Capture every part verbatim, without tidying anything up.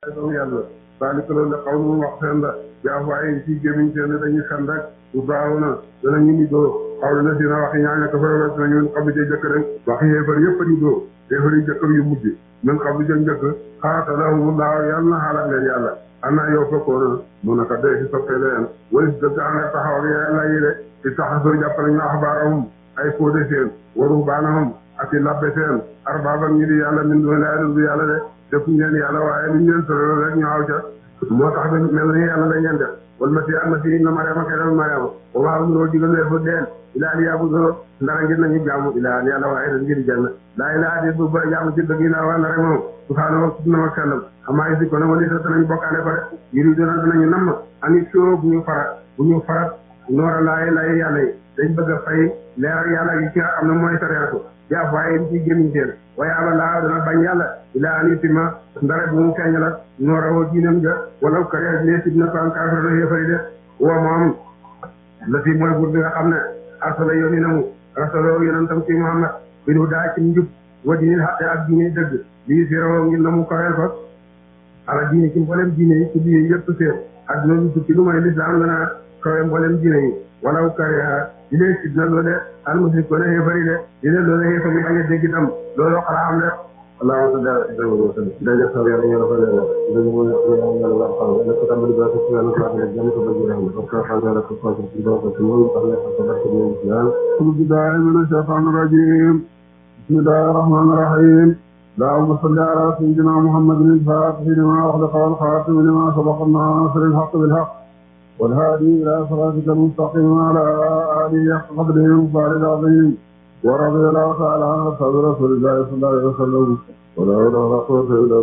moom yàlla saalika loolu la xaw mu wax seen la yaa waaye ci gémmiñ seen dañuy fen rek bu baaxu na danañu ni doo xaw na si na waxi ñaaña ko fay wes nañu xam ne jëkk rek waxi xéefar yëpp di doo xéefar yi jëkkam yu mujj min xam ne jëkk njëkk xaatalahum laaw yàlla na xaalak leen yàlla ana yow fekkoona mu naka dee si soppe leen wala si dëgg ànd ak taxaw ak yàlla yi de ci taxasoo jàpp nañu axbaarahum ay fóode seen waru baanahum ak i labbe seen arbaaban ñi di yàlla min doon laa du yàlla de defuñ leen yàlla waaye luñ leen solo rek ñu aw ca moo tax dañ mel ni yàlla lañ leen def wal masi al masi na mariama keneen mariama wa maa umiroo digal leen fa deen ilaa an ya'budu ndara ngir nañu jaamu ilaa an yàlla waaye dañ ngir jann laa ilaa di bu ba jaamu ci dëgg ilaa waa ndara moom subhaanahu wa na ma sellam amaa isi ko ne wali sa danañ bokkaale ko de yuri dona danañu namm ani soo bu ñu farat bu ñu farat noora laay lay yàlla yi dañ bëgg a fay leeral yàlla gi ci nga xam ne mooy sareetu jaaf waaye ci gémmiñ seen waaye aba laa dana bañ yàlla ilaa an yutima ndara bu mu feeñal ak noorawoo diinam ja wala kare ne sib na ko am kaafir na yéefari de woo moom la fi mooy buur bi nga xam ne arsala yónni na mu rasuloo yonentam ci Muhammad bi du daa ci njub wa diinil xaqe ak diine dëgg lii siroo ngir na mu kaweel ko ala diine ci mboolem diine yi ci biir yëpp seen adduna lu tukki lu may lislaam dana kawe mboolem diine yi walaw kare di leen sib na loo de almusrik ko ne xéefari de di leen loolu xéefari bañ a dégg itam loolu xalaa am de allahumma salli ala sayyidina daja sa yàlla ñu la fa leeral dañu mo yàlla la xam ne ko tambali ba ko yàlla ko wax jëm ko bëgg rahma ko ka fa la ko ko ci do ko mo tax la ko barke ñu islam a'udhu billahi minash shaitanir rajim bismillahir rahmanir rahim اللهم صل على سيدنا محمد الفاتح لما أغلق والخاتم لما سبق الناصر الحق بالحق والهادي إلى صراطك المستقيم وعلى آله حق قدره ومقداره العظيم ورضي الله تعالى عن أصحاب رسول الله صلى الله عليه وسلم ولا حول ولا قوة إلا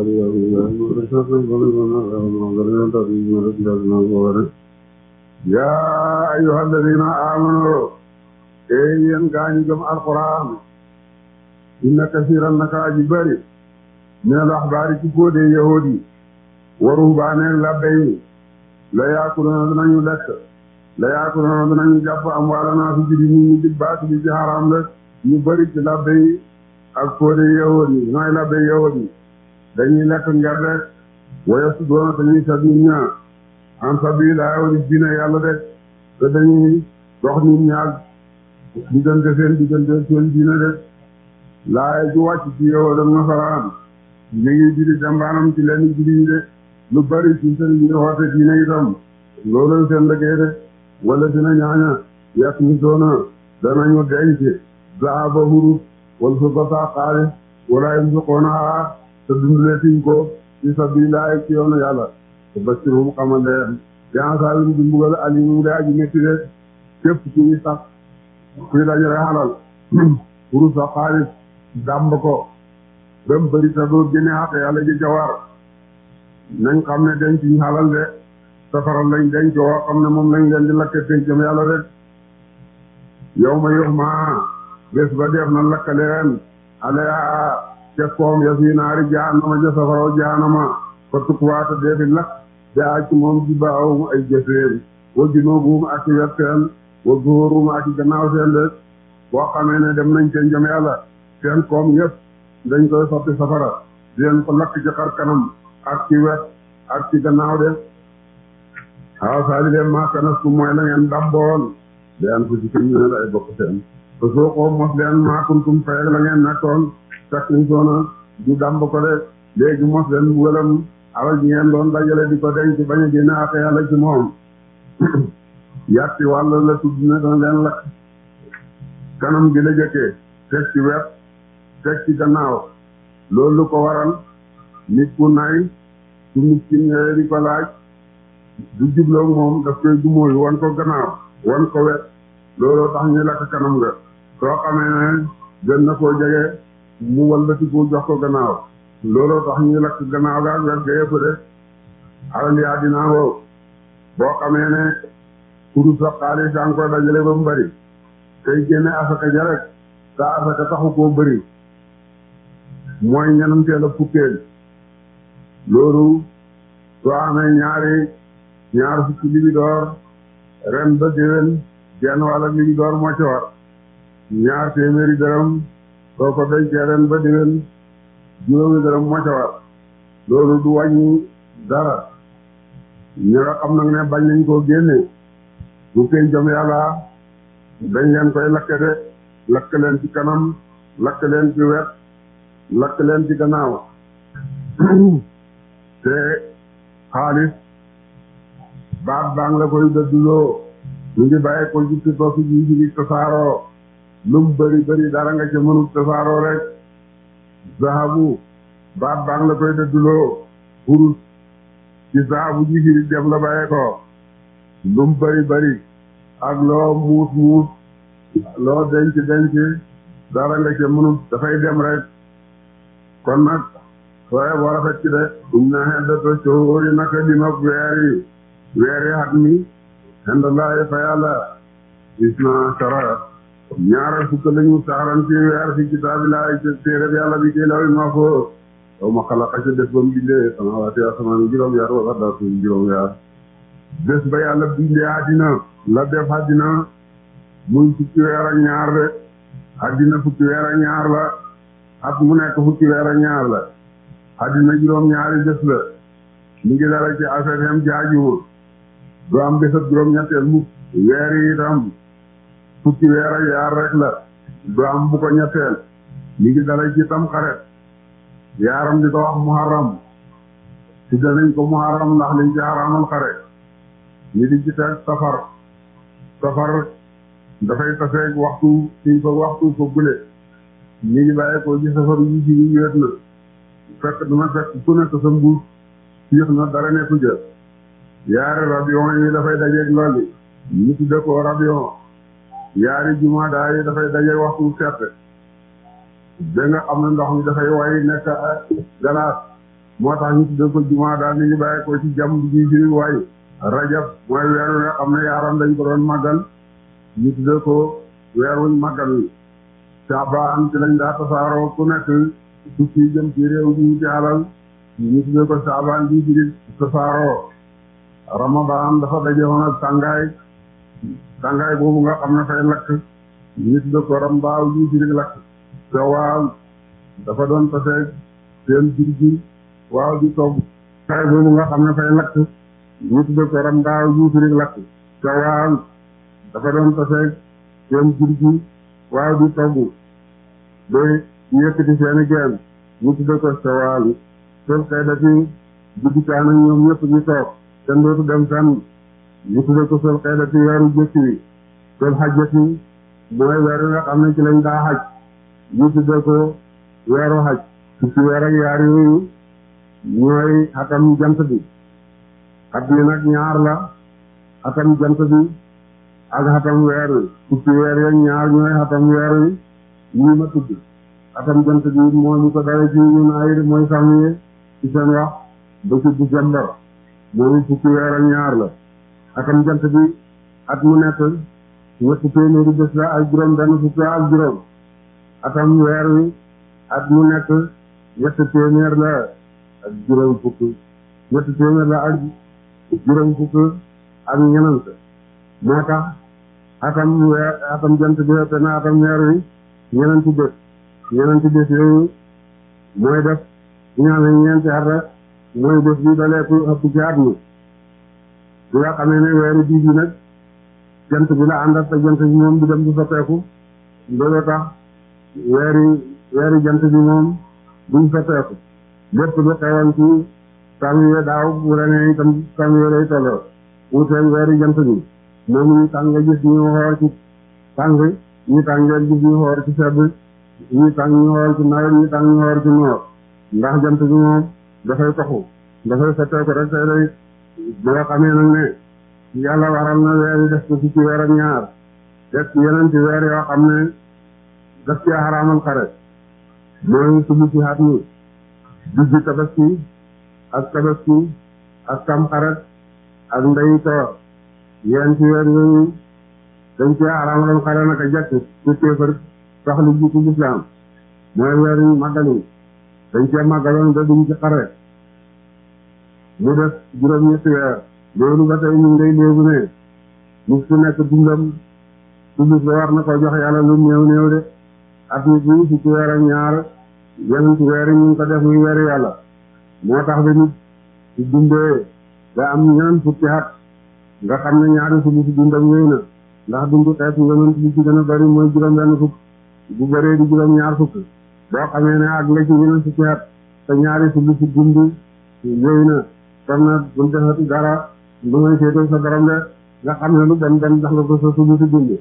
بالله. يا أيها الذين آمنوا إن كان القرآن إن كثيرا لك أجباري من الأخبار كفود يهودي ورهبان لبين لا يأكلون دنيا لك لا يأكلون دنيا جاب أموالنا في جريمة بالباس بجهرام لك يبارك لبين أكفود يهودي ما لبين يهودي دنيا لك نجرد ويصدون دنيا سبيلنا عن سبيل يهودي الدين يالله لك دنيا رحمي نيال diggante seen diggante seen diine de laay ju wàcc ci yow dem nasaraan ñu ngi jiri jambaanam ci leen jiri yi de lu bari ci seen yi woote diine itam loolu seen liggéey de wala dina ñaaña yàq ñu doona danañu denc zaaba hurus wala su basa xaalis wala yunfiqoona te dunduleetiñ ko ci sabilillahi ci yoonu yàlla te bashirhum xamal leen bi'azaabin di mbugal aliim de aji métti de képp kuy sax kuy dajale xalal hurus sa xaalis dàmb ko ba mu bëri te doo génne xaq yàlla ji jawar nañ xam ne denc ñu xalal de safara lañ denc woo xam ne moom lañ leen di lakke pencam yàlla de yow ma yox ma bés ba def na lakkale leen alaya ca koom ya fi naari jaanama ja safara jaanama fa tukwaata dee fi lakk de aj moom ji baawum ay jëfeen wa junoobuum ak i wet seen wa zuhurum ak i gannaaw seen de boo xamee ne dem nañ pencam yàlla seen koom yëpp dañ koy sotti safara di leen ko lakk ci xar kanam ak ci wet ak ci gannaaw de waaw saa di leen maakanas ku mooy la ngeen damboon leen ko ci ko ñu ne ay bokk seen te soo ko mos leen maakuntum fay la ngeen nekkoon fekk ñu soona du damb ko de léegi mos leen wëlam alal ji ngeen doon dajale di ko denc bañ a génne ak yàlla ci moom yàtti wàll la tudd ne dana leen lakk kanam gi la jëkkee teg ci wet teg ci gannaaw loolu lu ko waral nit ku nay su miskin ñëwee di ko laaj du jubloo moom daf koy dumóoyu wan ko gannaaw wan ko wet looloo tax ñu lakk kanam nga soo xamee ne gën na koo jege mu walbatiku jox ko gannaaw looloo tax ñu lakk gannaaw ga ak wet ga yëpp de alal yaa dinaa woo boo xamee ne kurus sa xaalis daa nga koy dajale ba mu bari tey génne asaka ja rek sa asaka taxu koo bëri mooy ñenanteel a fukkeel loolu soo amee ñaari ñaar fukki libidoor ren ba déwén genn wàlla libidoor moo ci war ñaar téeméeri dërëm soo ko dencee ren ba déwén juróomi dërëm moo ca war loolu du wàññi dara. ñi nga xam nag ne bañ nañ koo génne bu pencam yàlla dañ leen koy lakke de lakk leen ci kanam lakk leen ci wet lakk leen ci gannaaw te xaalis baat baa la koy dëdduloo ñu ngi bàyyi ko ci si toosi ji ji tasaaroo lum bëri bëri dara nga ca mënul tasaaroo rek. zahabu baat baa la koy dëdduloo urus ci zahabu ji fi dem la bàyyi ko lum bëri bëri ak loo muus muus loo denc denc dara nga ca mënul dafay dem rek. kon nag sooy boo rafet ci de um na xeddata coori naka limab weer yi weer yi at mi xendallaahi fa yàlla gis na sara ñaara fukk lañu saaran ci weer fi kitaabillahi ci téereb yàlla bi kii lawi ma ko aw ma xalaqa ci des ba mu bindee samaawaati asamaan juróom yaar wala arda suuf juróom yaar bés ba yàlla bindee àddina la def àddina muy fukki weer ak ñaar de àddina fukki weer ak ñaar la at mu nekk fukki weer ak ñaar la àddina juróom ñaari bés la mi ngi dara ci affaire yam jaajuma du am bés ak juróom ñetteel mukk weer yi itam fukki weer ak yaar rek la du am bu ko ñetteel mi ngi dara ci tam xaret yaaram di ko wax muharram ci danañ ko muharram ndax liñ ci xaraamal xare ñi di ci teg safar safar dafay taseeg waxtu siñ ko waxtu ko gule ñi ngi bàyyi ko ci safar yi ci yi wéet na fekk dina fekk ku nekk sa mbuus fiix na dara nekku jël yaari rabion yi dafay dajeeg loolu ñu tudde ko rabion yaari jumaada yi dafay dajeeg waxtu sett da nga xam ne ndox mi dafay way nekk galaas moo tax ñu tudde ko jumaada mi ngi bàyyi ko ci jam bi firi way rajab mooy weer wi nga xam ne yaaram dañ ko doon màggal ñu tudde ko weer wuñ màggal wi saabaan ci lañ daa tasaaroo ku nekk tukki jëm ci réew mi ci alal ñu tuddee ko saabaan bi firi tasaaroo ramadan dafa daje woon ak tàngaay tàngaay boobu nga xam ne fay lakk ñu tuddee ko rambaaw bi firi lakk sawaal dafa doon taseeg seen jur gi waaw di togg tàngaay boobu nga xam ne fay lakk ñu tuddee ko rambaaw bi firi lakk sawaal dafa doon taseeg seen jur gi waaw di togg ba ñu yëkkati seeni geen ñu tudde ko sawaal seen xëy dati duggukaan ak ñoom ñëpp ñu toog kenn dootu dem fenn ñu tudde ko seen xëy dati weeru jëkk wi seen xajjati mooy weer nga xam ne ci lañ daa xaj ñu tudde ko weeru xaj ci weer ak yaar yooyu ñooy xatam jant bi at mi nag ñaar la xatam jant bi ak xatam weer wi fukki weer yeeg ñaar ñooy xatam weer wi ñii ma tudd xatam jant bi moo ñu ko dara ci ñun ay mooy samye ci seen wax ba ci décembre mooy fukki weer ak ñaar la xatam jant bi at mu nekk ñetti téeméeri bés la ak juróom benn fukki ak juróom xatam weer wi at mu nekk ñetti téeméer la ak juróom fukk ñetti téeméer la ak juróom fukk ak ñenant moo tax atam weer atam jant bi te na atam weer wi ñenenti bés ñenenti bés yooyu mooy def ñu xam ne ñeenti at rek mooy bés bi daleeku ëpp ci at mi bi nga xamee ne weeru bii bi nag jant bi la àndat te jant bi moom di dem di soppeeku loolu tax weeri weeri jant bi moom duñ soppeeku lépp lu xewoon ci samiyee daaw bu renee itam samiyee lay tolloo wuuteeg weeri jant bi moom ñu tàng gis ñu xool ci tàng ñu tàngeel gis ñu xool ci sedd ñu tàng ñu xool ci nawet ñu tàng ñu xool ci noor ndax jant bi moom dafay taxu dafay soppeeku rek tey day ba nga xamee nag ne yàlla waral na weer yi def ko ci weer ak ñaar def ci yeneen ci weer yoo xam ne daf ci xaraamal xare mooy subu ci xat mi diggi tabaski ak tabaski ak tamxarit ak ndeyu toor yéen ci weer yooyu dañ ci xaraamal xare naka jekk ci kéefër sax lu jiitu lislaam mooy weer yu màggal yi dañ cee màggaloon da duñ ci xare mu def juróom-ñetti weer loolu ba tey ñu ngay léegu ne nit ku nekk dundam tuddus ba war na ko jox yàlla lu néew néew de at mi bii fukki weer ak ñaar yenn ci weer yi ñu ngi ko def muy weeri yàlla moo tax ba nit su dundee da am ñaan fukki at nga xam ne ñaari fukki si dundam yooyu na ndax dundu xeetu yonent bi ci gën a bari mooy juróom benn fukk bu bëree di juróom ñaar fukk boo xamee ne ak la ci ñeneen fukki at te ñaari fukki si dund yooyu na kon nag bul defati dara lu may seetoo sa borom de nga xam ne lu dem dem ndax nga ko sa subu si dund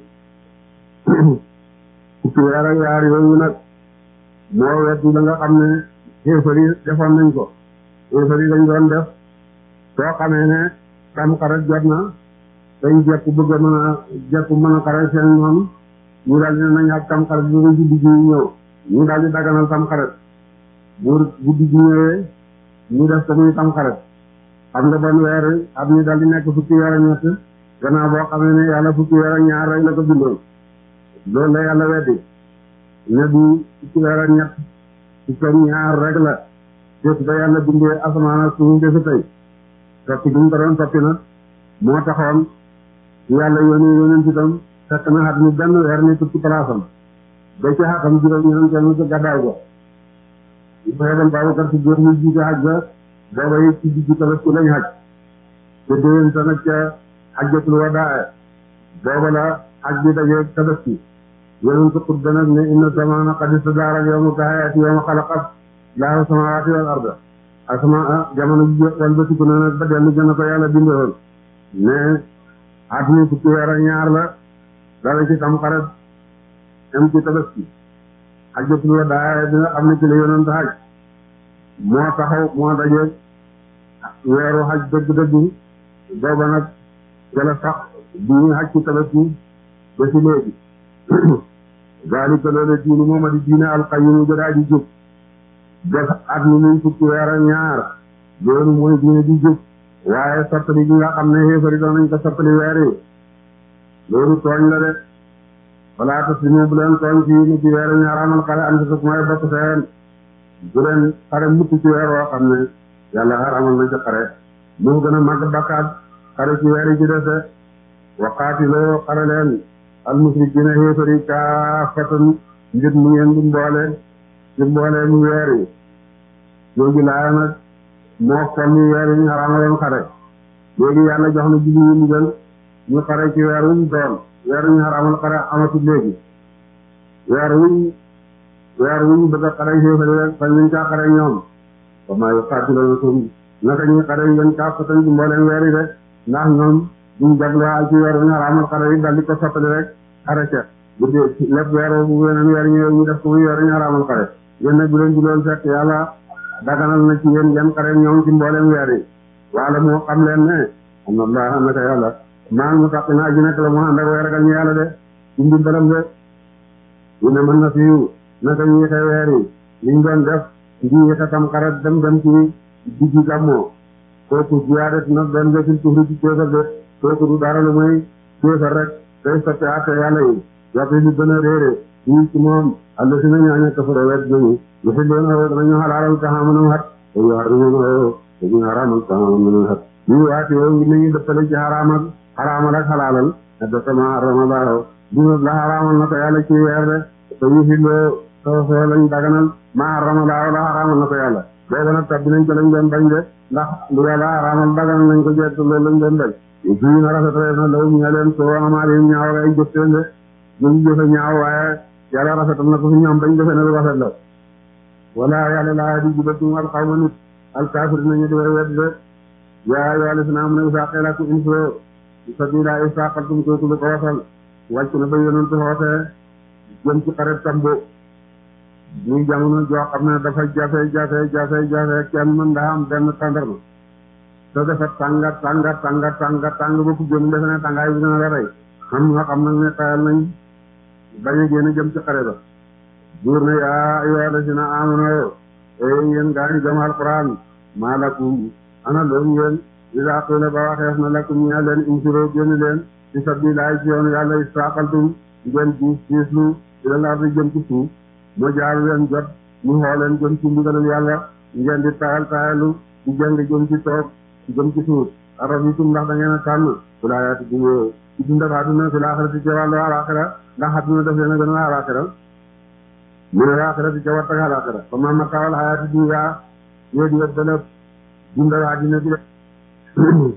fukki weer ak yaar yooyu nag moo wetu la nga xam ne xéefar yi defoon nañ ko xéefar yi dañ doon def soo xamee ne tam xarit jot na dañ jekku bëgg a mën a jekku mën a xarit seen noonu ñu daal di ne nañ ak tam xarit bi nga guddi gi ñëw ñu daal di daganal tam xarit bu guddi gi ñëwee ñu def ko muy tam xarit xam nga ban weer at mi daal di nekk fukki weer ak ñett gannaaw boo xamee ne yàlla fukki weer ak ñaar rek la ko bindoon loolu la yàlla weddi ne du fukki weer ak ñett fukki ak ñaar rek la def ba yàlla bindee asamaan ak suuf defi tey toppi gi ñu ko doon toppi nag moo taxoon yàlla yónni yónent itam fekk na xat mi benn weer ni tukki palaasam ba ci xatam juróom ñeneen ca gàddaay ga ñu ko yebal Babacar si góor ñu jiite xaj ba booba yi ci digg Tabaski lañ xaj te déwén sa nag ca xajjatul wadaa booba la xaj bi dajee Tabaski yonent ko xutba nag ne inna zamaana qad istadaara yawma kahayaati yawma xalaqa laahu samaawaati wal arda asama jamono ji walbatiku na nag ba dellu gën a ko yàlla bindoon ne at mi fukki weer ak ñaar la dala ci tam xarit am ci Tabaski xajjatul wadaa bi nga xam ne ci la yonent xaj moo taxaw moo dajeeg weeru xaj dëgg-dëgg booba nag jëla sax bi ñu xaj ci Tabaski ba ci léegi zalika loolu diinu mooma di diine alqayyim jëdaa ji jub def at mi muy fukki weer ak ñaar loolu mooy diine di jub waaye soppali gi nga xam ne xéefari doon nañ ko soppali weer yi loolu tooñ la de wala taslimu bu leen tooñ ci ni ci weer ñu xaraamal xare am sa mooy bokk seen bu leen xare mukk ci weer woo xam ne yàlla xaraamal na ci xare moo gën a màgg bakkaat xare ci weer yi ci dese waqaatiloo xare leen al musrikiina xéefari kaafatan njët mu ngeen di mboole di mboole mu weer yi léegi laaya nag moo kon ni weer yi ñu xaraamaloon xare léegi yàlla jox na julli yi ndigal ñu xare ci weer wuñ doon weer ñu xaraamal xare amatul léegi weer wuñ weer wuñ bëgg a xare xéefari rek fañ nañ caa xare ñoom wa maa yuqaatiluunakum naka ñuy xare ngeen kaafatan ci mbooleem weer yi de ndax ñoom duñ jagluwaal ci weer wuñ xaraamal xare yi dal di ko soppali rek xare ca bu dee lépp weer bu weneen weer ñëwee ñu def ko muy weer wuñ xaraamal xare yéen nag bu leen ci loolu fekk yàlla daganal na ci yéen ngeen xare ñoom ci mbooleem weer yi wala moo xam leen ne am na laa naka yàlla maa mu tax naa ji nekk la mu ànd ak weer ragal ñu yàlla de ci ndimbalam de ñu ne mën na fiyu naka ñuy xew weer yi liñ doon def ngi xetam xarat dem dem ci diggi gàmmoo kooku ziyaadat nag doon desul kufri ci kéefar de kooku du dara lu muy kéefar rek day sotti àtte yàlla yi yàpp lu gën a réere ñii ci moom alla si na ñaaña kafara wet nañu yoxi loona woo danañu xalaalal taxamanam xat dañu xar nañu woo dañu xaraamal taxamanam xat ñii waati woo ngi nañu dëppale ci xaraam ak xaraamal ak xalaalal a dëkkama xarama laaho dina la xaraamal na ko yàlla ci weer de te ñu fi loo soo soo lañ daganal ma xarama laaho la xaraamal na ko yàlla booba nag tabbi nañ ko lañ doon bañ de ndax lu yàlla xaraamal daganal nañ ko jeet loolu lañ doon bañ fii na rafetale na law ñu leen soo amaalim ñaaw ay jëfteen de ñu jëfe ñaaw waaye yàlla rafetal na ko fi ñoom bañ defe ne lu rafet la wala yàlla laa di jubatu al xawma nit al kaafir nañu di way wet de yaa yàlla si na am na isaa xeelaku info sabila isaa xaltum kooku lu ko wasal wàcc na ba yonentu xootee jëm ci xaret tambo muy jamono joo xam ne dafa jafe jafe jafe jafe kenn mën daa am benn tàndarma te dafa tànga tànga tànga tànga tàng ba ku jëm defe ne tàngaay bi dina la rey xam nga xam nag ne tayal nañ bañ a génn jëm ci xare ba buur ne yaa ayyuhaa llaziina aamanuu ee yéen gaa ñu gëm alquran maa lakum ana loolu yéen idaa qiila ba waxeef na lakum ñaa leen infiroo génn leen fi sabiilillaahi ci yoonu yàlla istaaqaltum ngeen diis diislu ilal ardi jëm ci suuf moo jaar leen jot ñu xoo leen jëm ci ndigalul yàlla ngeen di tayal tayalu di jëng jëm ci toog jëm ci suuf araditum ndax da ngeen a tànn fil hayaati dunya ci dundal àdduna fil aaxirati ci wàllu alaaxira ndax àdduna daf leen a gën a alaaxira mu ne alaaxira ci ca wartag alaaxira fa ma mataawal hayaati dunya yéegi yëpp dana dundal àddina bi mu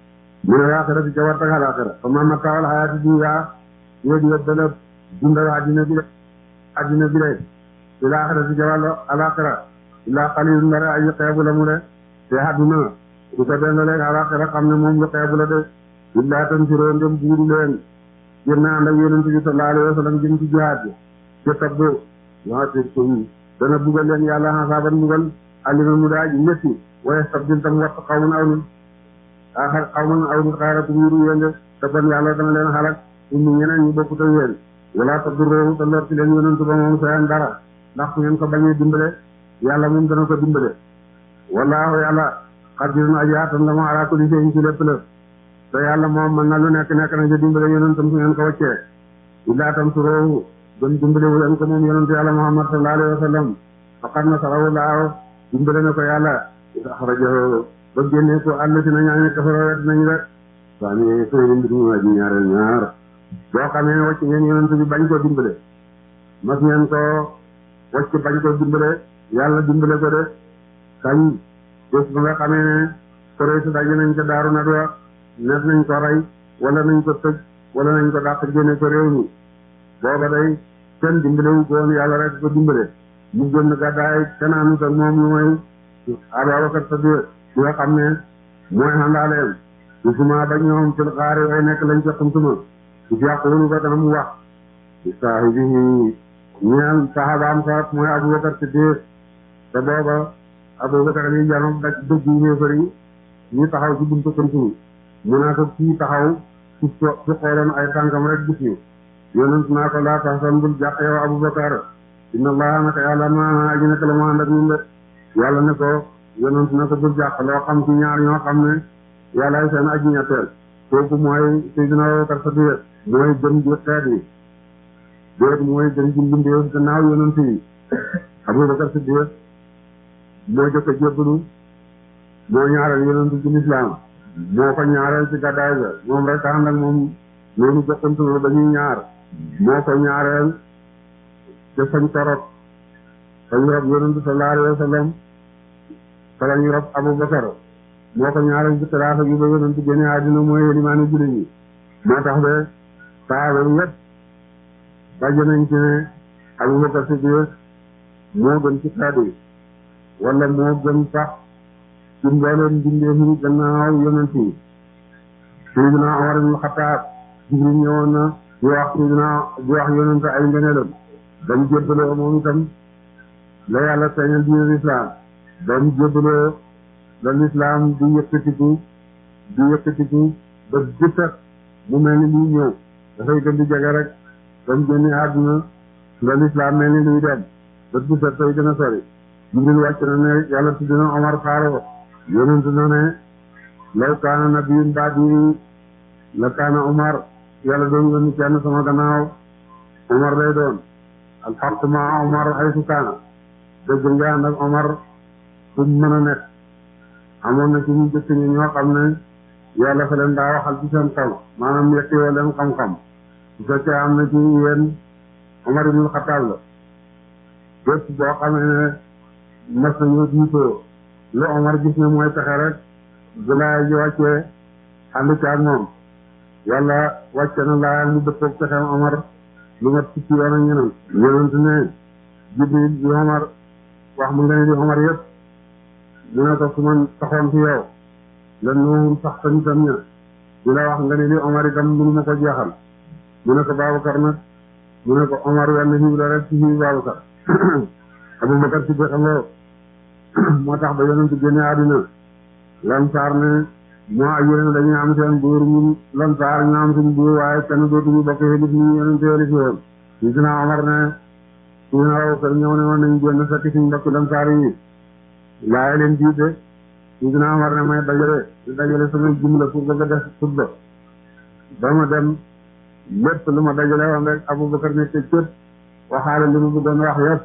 ne laaxira bi ca wartak alaaxira fa ma mataawal xayaati dunya yéegi yëpp dana dundal àddina bi àddina bi de ci laaxira si ca wàllu alaaxira illaa qalilun ndare ay xeebu la mu de te àdduna du ko dendaleeg alaaxira xam ne moom lu xeebu la de illaa tanfiroo ndem buuru leen génn ànd ak yonent bi sallallahu alayhi wa sallam jëm ci jihaad bi ca tabbu yu'azzibkum dana bugal leen yàlla xasaaban bugal alima mu daa ji métti waaye sabdil tam watt xawman aw nit axar xawman aw nit xaaratum yuru yénde te kon yàlla dana leen xalak indi ñeneen ñu bokkut ak yéen wala tadurruhu te lor ci leen yonent ba moom sayan dara ndax su ngeen ko bañee dimbale yàlla moom dana ko dimbale wallaahu yàlla qadirun aji attan la mu ala kulli shay'in ci lépp la te yàlla moom mën na lu nekk nekk na ci dimbale yonentam su ngeen ko waccee illaa tansuruhu gën dimbale wu leen ko moom yonent yàlla Muhammad sallallahu alayhi wa sallam faqad nasarahu laahu dimbale na ko yàlla axrajahu ba génnee ko àll si na ñaañu kafaroo wet nañu rek waa ni sooy mbir mu aji ñaareel ñaar boo xamee wacc ngeen yonent bi bañ ko dimbale mas ngeen ko wacc bañ ko dimbale yàlla dimbale ko de kañ bés ba nga xamee ne Quraysh daje nañ ko Daaru Nadwa net nañ ko rey wala nañ ko tëj wala nañ ko dàq génne ko réew mi booba day kenn dimbale wu ko woon yàlla rek ko dimbale mu génn gàddaay kenn àndut ak moom lu mooy Abubakar Sadiq bi nga xam ne mooy xandaaleen su suma ba ñoom fil xaari way nekk lañ ca xumtuma su fi yàqulu ko dana mu wax ci saahibihi ñeel sahabaam sa mooy Abubakar Sadiq te booba Abubakar yi janoom daj dëgg yi ñëw fëri ñu taxaw ci buntu kër gi mu naa ko kii taxaw su su xooloon ay tànkam rek gis ñu yonent naa ko laa tahzan bul jàq yow Abubakar inna allaha naka yàlla maana aji nekk la mu ànd ak ñun de yàlla ne ko yonent na ko bul jàq loo xam ci ñaar ñoo xam ne yàllaay seen aji ñetteel kooku mooy Seydina Abubakar Sadiq mooy gën ji xeet yi déet mooy gën ji mbindeef gannaaw yonent yi Abubakar Sadiq moo jëkk a jébbalu moo ñaareel yonent ci lislaam moo ko ñaareel ci gàddaay ga moom rek ànd ak moom noonu jokkantu ba ñuy ñaar moo ko ñaareel ca fañ ko rob fañ rob yonent sallallahu alayhi wa sallam fa lañ rob Abubakar moo ko ñaareel ci xilaafa gi ba yonent génne àddina mooy limaani jullit ñi moo tax de saaba yi yëpp daje nañ ci ne Abubakar Siddiq moo gën ci xeet yi wala moo gën sax ci mbooleem mbindeef yi gannaaw yonent yi Seydina Umar ibn Xattaab Jibril ñëwoon na di wax Seydina di wax yonent ay ngëneelam ba mu jébbaloo moom itam la yàlla feeñal diine lislaam ba mu jébbaloo la lislaam di yëkkatiku di yëkkatiku ba jëkkat mu mel ni luy ñëw dafay gën di jege rek ba mu génne àdduna la lislaam mel ni luy dem ba jëkkat tay gën a sori Jibril wàcc na ne yàlla tudd na Omar Faaro yonent na ne law kaana nabiyyun ba'di la kaana Omar yàlla doon yónni kenn sama gannaaw Omar lay doon alxaqu ma Omar haysu kaana dëgg nga ànd ak Omar fu mu mën a nekk amoon na ci ñu jëkk ñi ñoo xam ne yàlla fa leen daa waxal ci seen xel maanaam yekk yoo leen xam-xam su fekkee am na ci yéen Omar ibn Xattaab la bépp boo xamee ne mas nañoo diitoo lu Omar gis ne mooy pexe rek bu laay ji wàccee ànd ci ak moom yàlla wàcce na laaya mu dëppoog pexeem Omar lu mat fukki yoon ak ñeneen yonent ne Jibril di Omar wax mu nga ne di Omar yëpp mu ne ko su ma taxoon fi yow lan noonu sax tanitam ña di la wax nga ne di Omar itam mënu ma ko jeexal mu ne ko Babacar nag mu ne ko Omar wenn xiw la rek ci xiw Babacar Abubakar si dexaloo moo tax ba yonent génne àddina Lansaar ne moo ak yéen dañuy am seen buur ñun Lansaar ñu am suñu buur waaye kenn dootuñu bokk xëlit ñu yonent yëli fi woon ñu dina Omar ne suñu Abubakar ñëw ne woon nañ génn fekk suñu mbokki Lansaar yi laaye leen jiite ñu dina Omar ne may dajale di dajale samay jumla pour bëgg a def xutba ba ma dem lépp lu ma dajale woon rek Abubakar nekk cëpp waxaale li mu bëggoon wax yëpp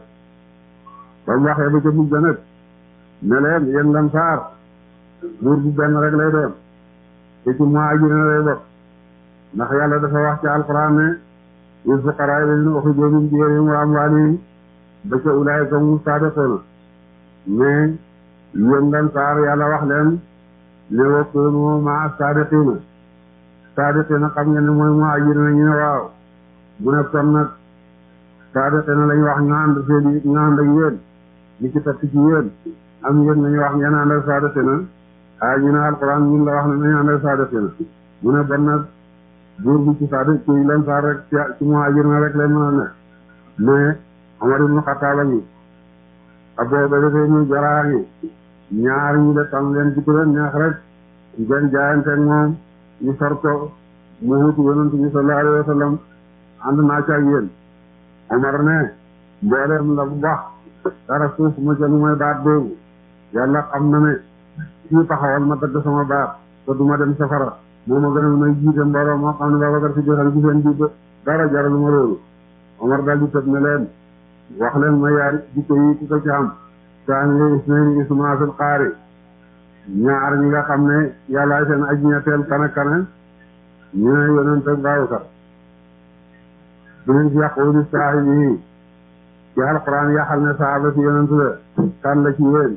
ba mu waxee ba ca mujj nag ne leen yéen Lansaar buur bi benn rek lay doon te ci muhaajiriin lay bokk ndax yàlla dafa wax ci alquran ne lil fuqaraa allaziina uxrijuu min diyaarihim wa amwaalihim ba ca ulaa'ika humu saadiquun mais yéen lan saar yàlla wax leen ne wa kuunu maa saadiqiina saadiqiina xam ngeen ne mooy muhaajiriina ñu ne waaw mu ne kon nag saadiqiina lañu wax ñu ànd seen ñu ànd ak yéen li ci topp ci yéen am yéen nañu wax ngeen ànd ak saadiqiina ah ñu ne alquran ñun la wax ne nañu ànd ak saadiqiina mu ne bon nag buur bi ci saadiq ci lan saar rek ci muhaajiriina rek lay mën a ne mais Umar ibn Xattaab ngi Abu Ubayda ibn Jarrah ngi ñaar ñi de tam leen ci leen neex rek ngeen jaayante ak moom ñu sor ko mu wutu yonent bi sallallahu alayhi wa sallam ànd naa ci ak yéen Umar ne mbooleem la bu baax dara suuf ma ca lu mooy baat boobu yàlla xam na ne fii taxawal ma dagg sama baat te du ma dem safara moo ma gënal may jiite mbooloo moo xam ne Babakar si joxal ci seen jiite dara jaralu ma loolu Umar daal di tëb ne leen wax leen ma yaari jikko yi ku ko ci am saani isnayni isma fil qaari ñaar ñi nga xam ne yàlla seen aji ñetteel kana kana ñu ne yonent ak Babakar dinañ ci yàqu saahibi yi ci alquran yaxal ne saaba si yonent la kan la ci yéen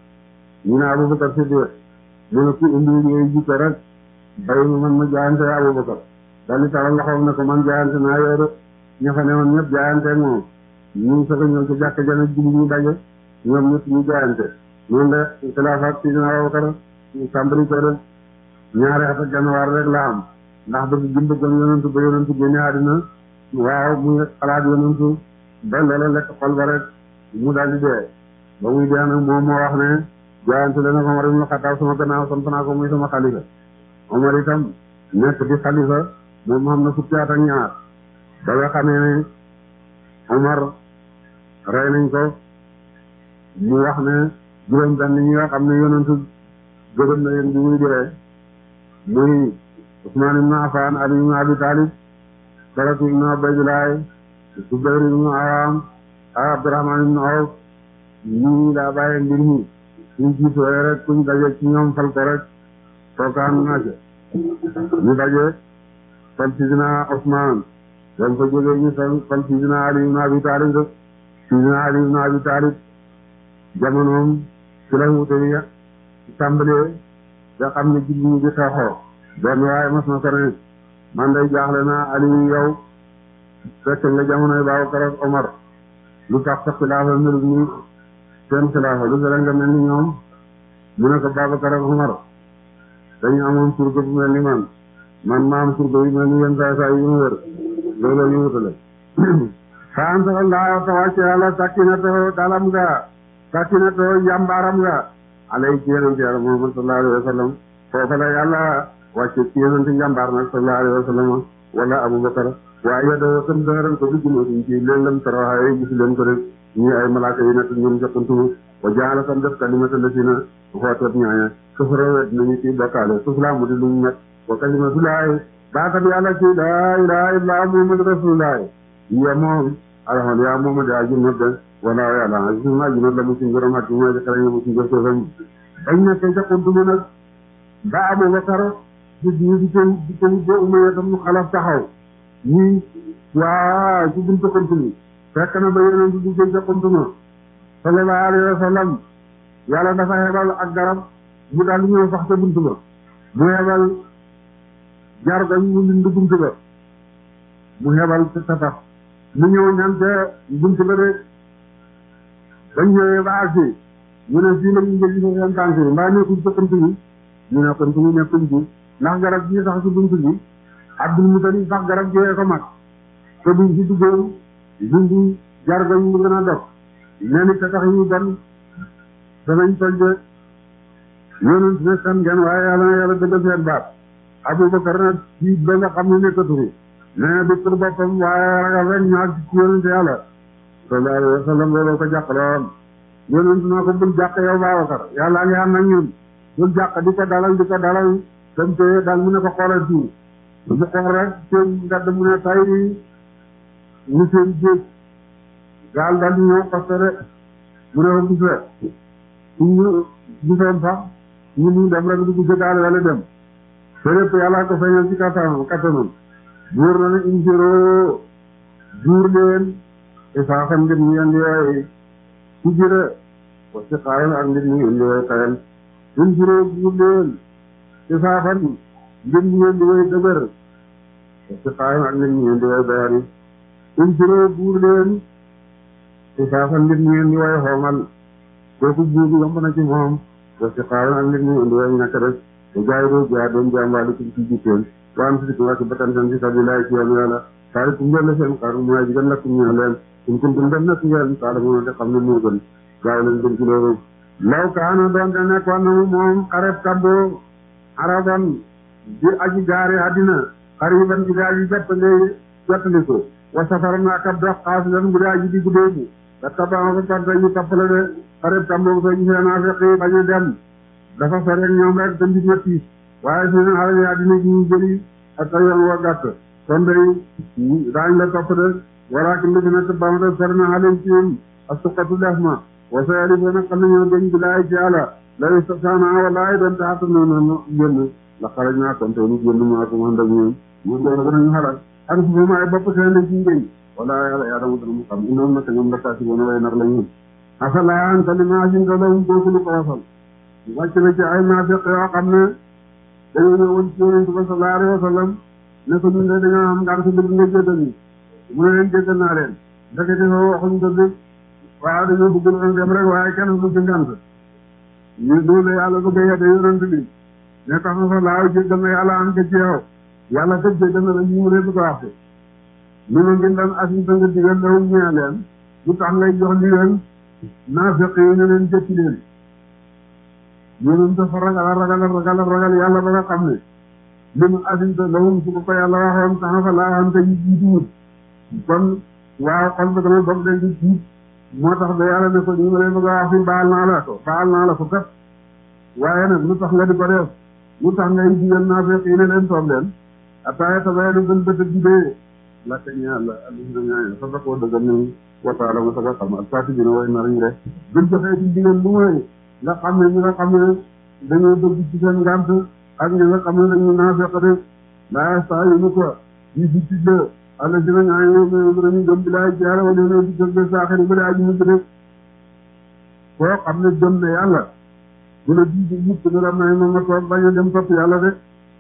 ñu ne Abubakar Siddiq mu ne ku indi yooyu jikko rek bay ma man ma jaayante Abubakar daal di taral loxoom ne ko man jaayante naa yow de ña fa ne woon ñëpp jaayante moom ñu soog a ñëw ci jàkk jana julli ñu daje ñoom ñëpp ñu jaayante noonu la xilaafaat si dina Abubakar tàmbali ko de ñaari at ak janwaar rek la am ndax bëgg gim bëggoon yonentu ba yonentu génne àddina waaw muy xalaat yonentu ba loola lekk xol ba rek mu daal di dee ba muy dee nag moom moo wax ne jaayante leen ak Omar ibn Xattaab sama gannaaw sant naa ko muy sama xalifa Omar itam nekk di xalifa moom xam na fukki at ak ñaar ba nga xamee ne Omar rey nañ ko mu wax ne juróom benn ñi nga xam ne yonentu gërëm na leen bi muy dee muy Usmaan ibn Affaan Ali ibn Abi Talib Talha ibn Ubaydillah Zubayr ibn Awaam ak Abdurahmaan ibn Awf ñii daa bàyyi mbir mi suñ jiitooye rek kuñ daje ci ñoom fal ko rek tookaan naa ci ñu daje fal sidina Usmaan dañ ko jógee ñu fal fal sidina Ali ibn Abi Talib rek sidina Ali ibn Abi Talib jamonoom ci la wute yi tàmbalee nga xam ne julli ñu di xeexoo benn waaye mas na ko ne man day jaaxle naa Ali yow fekk nga jamonoy Babakar ak Omar lu tax sa xilaafa melut ni seen xilaafa lu fere nga mel ni ñoom mu ne ko Babakar ak Omar dañu amoon surga bu mel ni man man ma am surga yu mel ni yéen saay saay yu ma wër loolu ñu wutale fa anzalallahu tawacce yàlla sakkinatoo dalam nga sakkinatoo jàmbaaram nga alay ci yonente yàlla Muhammad sallallahu alayhi wa sallam foofa la yàlla wàcce ci yonente njàmbaar nag sallallahu alayhi wa sallam wala Abubakar waaye yadoo tam dëran ko bi junóotuñ ci leen lam tarawaye gis leen ko rek ñi ay malaaka yi nekk ñun jokkantumu wa jaala tam def kalimata la si na xootot ñaaña sufra wet nañu ci bokkaale sufla mu di lu mu met wa kalimatullahi baatam yàlla ci laa ilaha illa muhammad rasulullah ya moom alhamdu ya muhammad ya junóot de wala yàlla asuma junóot la mu ci ngërëm ak mooy xale ñu mu ci jëf sofam dañ nekkee jokkantumu nag ba Abubakar di di di ko di ko ba Umayya tam mu xalaf taxaw ñii waa ci buntu xuntu mi fekk na ba yeneen di duggee ca xuntu ma sallallahu alayhi wa sallam yàlla dafa xebal ak garab mu daal di ñëw sax ca buntu ba mu xebal jargoñ mu lind buntu ba mu xebal ca tax mu ñëw ñan ca buntu ba de bañ ñëwee ba agsi ñu ne fii la ñu njël ci seen tànk yi mbaa nekkuñ ca xuntu mi ñu ne xuntu mi nekkuñ ci ndax garab gi sax ci buntu bi Abdul Mutalib sax garab jooyee ko mag te buñ ci duggoon dundi jargoñ mu gën a dog nee ni te tax yi bon danañ toj de yonent ne seen ngeen waaye yàlla na yàlla dëggal seen baat Abubakar nag ci ba nga xam ne nekkatu fi nee bi pour boppam waaye ragal rek ñaar ci yonent yàlla sallallahu alayhi wa sallam loolu ko jàqaloon yonent naa ko bul jàq yow Babakar yàlla ngi ànd ak ñun bul jàq di ko dalal di ko dalal tam te daal mu ne ko xoolal fii mu xool rek seen ngadd mu ne tay ñu seen jéeg gaal daal di ñëw parce que mu ne ko gisee ñu gisoon sax ñu ñu dem rek di gise gaal wala dem te lépp yàlla ko feeñal ci kattanam kattanam buur na ne injiro buur leen isaaxam ngir ñu yen di yooye ci jire wa si xaaral ak mbir mi ngeen di way xayal suñ juróom bu leen ci saafan mbir mi ngeen di way dëgër wa si xaaral ak mbir mi ngeen di way bayari suñ juróom buur leen ci saafan mbir mi ngeen di way xoomal kooku buur bi yomb na ci moom wa si xaaral ak mbir mi ngeen di way ñàkk rek te jaay doo jaay doon jàmbaale ci ci jiiteen waan si ko wàcc bakkan seen ci sabilaay ci yoon yàlla xaari kum leen seen xar mooy jigéen lakk ñu leen suñ kuntum dem nekk ngeen taala moo de xam ne moo gën gaaw leen gën ci loolu law kaana doon te nekkoon na moom xareb kabbo araban di aji gaari àddina xariban bi daa ji jàpp ngay jottali ko wa safara na kab dox xaas lan bu daa ji di guddéebu da tabama ko par dañu toppale de xareb kabbo soo gisee naa feqi bañ a dem dafa sore ñoom rek te mbir ma tiis waaye si ne xale àddina ji ñu jëli ak sa yoon wa gàtt kon day daañ la topp de waraakin li fi nekk bama de sore na xale ci ñoom ak suqatu def ma wa sayali fo nag xam nañoo gën bi laay ci yàlla lay saana walaay doon te xatta noonu génn la xaraj naa kon te nu génn maa ko man dag ñoom ñu doon gënañu xalal ak fu ma ay bopp seen ci ngéñ wala yàlla yaa dama dana mu xam inoom naka ñoom la fasi bona way nar la ñun asalaan kalima sin ka lawum kooku lu ko wasal wàcc na ci ay naafiq yoo xam ne dañoo ñëwoon ci yonent ba sallallahu alayhi wa sallam ne ko ñun de dañoo am ngar si bëgg nga jéggal ñu mu ne leen jéggal naa leen ndekete foo waxuñ dëgg waaw dañoo bëgg loon dem rek waaye kenn mu ci ngant ñu doole yàlla bëgg a yedde yonent bi ne tax na fa laaw jéggal na yàlla am ko ci yow yàlla kat jéggal na la ñu mu ne du ko wax ñu ne ngeen daan asin tënk digal lawum ñee leen lu tax ngay jox li leen naafiq yi ne leen jëkki leen yonent dafa ragal ragal ragal ragal yàlla ba nga xam ne li mu asinta lawum su ko ko yàlla waxoon tax na fa laa am te ñu jiituwut kon waaw xol ba dama bokk den di tiit moo tax ba yàlla ne ko ñu ma leen bëgg a wax fi baal naa la ko baal naa la ko kat waaye nag lu tax nga di ko def lu tax ngay digal naa fekk yi ne leen toog leen ataaya tabayanu gën bët di dee la ka ñaan la alina ñaan sa dakoo dëggal nañu wataala ma saga xam ak saati dina way nar ñu rek gën joxee ci digal lu mooy nga xam ne ñi nga xam ne dañoo dëgg ci seen ngànt ak ñi nga xam ne dañu naa fekk de laa saa yu nu ko yi si ci de alla dina ñaan yow dañu gëm bi laay ci yàlla wala ñoo di jël saaxari ba daa ji mujj de koo xam ne gëm ne yàlla bu la diidi mukk ne la may ma nga toog bañ a dem topp yàlla de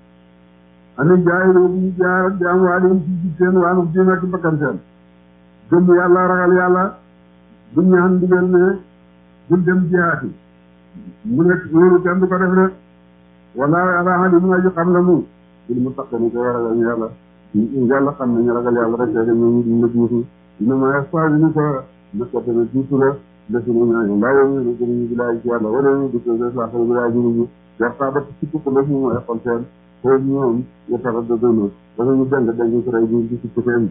ani jaay loo bu ñu jaar ak jaam waa leen ci ci seen waanu ci nekk bakkan seen gëm yàlla ragal yàlla bu ñaan ndigal ne bul dem jihaati mu nekk loolu kenn du ko def rek wala ala alim nga ji xam la mu il mu taq ni ko ragal yàlla yàlla xam ne ñu ragal yàlla rek te ñoo ñu dina jiitu dina ma espoir ni ko na ko dana jiitu la defu ñu ñaan ndaw ñu ñu ñu bilaay ci yàlla wala ñu di ko def la xel bilaay ñu waxta ba ci ko la ñu ay xol seen ko ñoom ya tara de dono wala ñu deng deng ci ray bi ci ci teen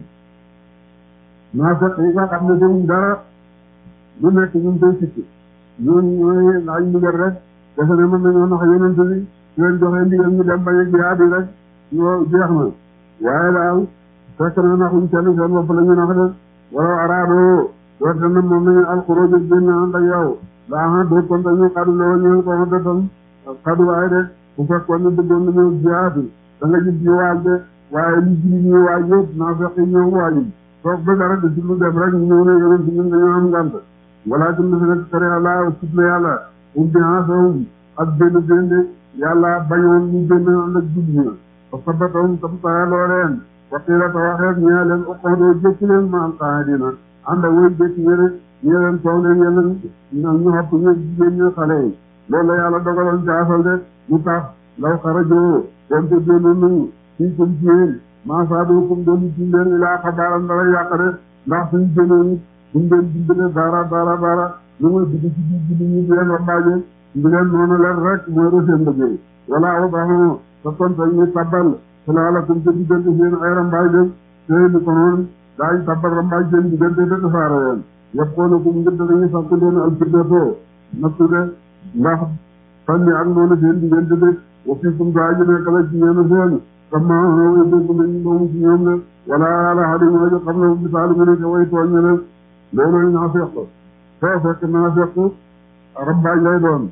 na fa yi nga xam ne dañu dara lu nekk ñu koy ci ñooñu ñooy laaj ndigal rek defe ne mën nañoo nax yonent bi leen joxee ndigal ñu dem bañ a jihaad yi rek ñoo jeex na waaye daal fekk na naxuñ kenn seen bopp la ñu nax de wala araado warte na moom nañu alxuroo jëg benn ànd ak yow laa doo kon dañu xadu la ñëw ko ma detam xadu waaye de bu fekkoon ne bëggoon nañu jihaad yi da nga gis ñu waaj de waaye li jiri ñuy waaj yëpp naa fekk ñëw waajul toog ba dara de ci lu dem rek ñu ñëw ne yonent ñun dañoo am ngànt wala ci lu fi nekk tere yàlla sut na yàlla um biansawum ak benn benn yàlla bañoon ñu benn ànd ak jub ña ba sabatawum tam tayaloo leen waqiila ta waxeet ñee leen uqoodoo jëkki leen ma alqaadina ànd ak way jëkki ñene ñee leen toog leen yéen ñu xopp ñe jigéen ñe xale yi loolu la yàlla dogaloon caasal de ñu tax law xarajoo donte génnoon nañu fii kum ci yéen maa saadukum doon ci leen ilaa xabaaran dara yàq de ndax suñu génnoon suñ leen dimbale dara dara dara lu muy dugg ci biir bi ñu leen wambaaje ndi leen noonu leen rek mooy roseen liggéey wala wabaxamo sa konta ñu tabbal salaalakum ca diggante seen ay rambaay de tey ni ko noonu daañ tabbal rambaay seen diggante de tasaare leen yëpp koo na kum ngir dañuy sàkku leen alfirdetoo nattu de ndax fanni ak noonu seen diggante de wa fii kum daa ji nekk la ci ñeena seen sama wédéku nañu moomu ci ñoom de wala ala hadi moo jo xam ne misaali mu ne ko way tooñ leen loolu naa fekk soo fekk naa fekk rambaaj lay doon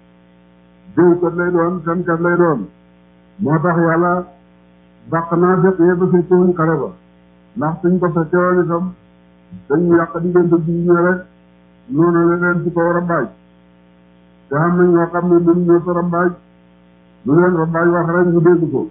déwkat lay doon fenkat lay doon moo tax yàlla dàq naa fekk yee ba fekkewuñ xare ba ndax suñ ko fekkee woon itam dañu yàq diggante bi ñu rek noonu la leen ci kaw rambaaj te xam nañ ñoo xam ne ñun ñoo ko rambaaj lu leen rambaaj wax rek ñu dégg ko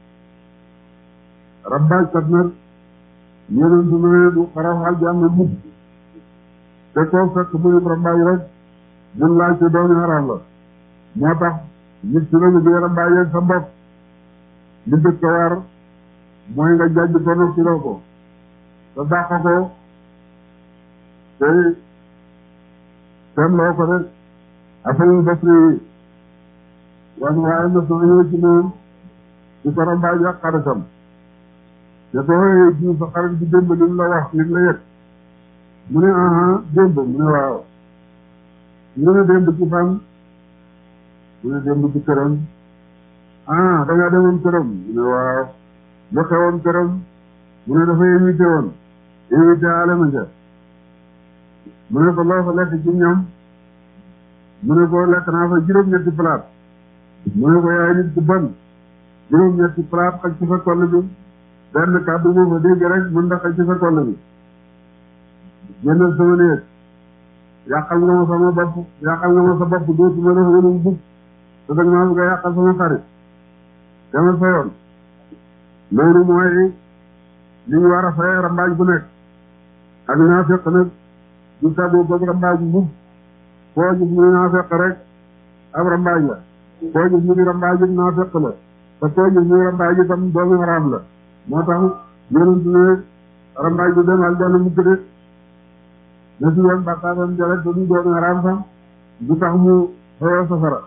rambaaj kat nag yeneen su ne du xaraw xal jàmm mukk te koo fekk muy rambaaj rek mun laaj te doomi xaraam la moo tax nit si lañu dee rambaaj yeeg sa mbokk li dëkk war mooy nga jàjj ko nag ci loo ko te dàq ko te seen loo ko rek affaire bés yi wan waaye na soo ñëw ci moom di ko rambaaj ak xaritam te soo jiw sa xarit bi démb li mu la wax li mu la yëg mu ne aha démb mu ne waaw mu ne démb ci fan mu ne démb ci këram ah da ngaa demoon këram mu ne waaw lu xewoon këram mu ne dafa invité woon invité ale ma ca mu ne ko loo fa lekk ci ñam mu ne ko lekk naa fa juróom-ñetti palaat mu ne ko yaay nit ku bon juróom-ñetti palaat xaj ci sa toll bi benn kàddu moo fa dégg rek mën da xaj ci sa toll bi génnal sama néeg yàqal nga ma sama bopp yàqal nga ma sa bopp dootuma def wënum bug te dag maa bëgg a yàqal sama xarit demal sa yoon loolu mooy li ñu war a fay rambaaj bu nekk ak naafeq nag du tàggoo boog rambaaj bu koo gis muy naafeq rek ab rambaaj la koo gis muy rambaaj it naafeq la te koo gis muy rambaaj itam doomi xaraam la moo tax yonent ne rambaaj du dem aljanna mukk de na si yoon bàkkaatam jale te du doomi xaraam sax du tax mu xëyoo safara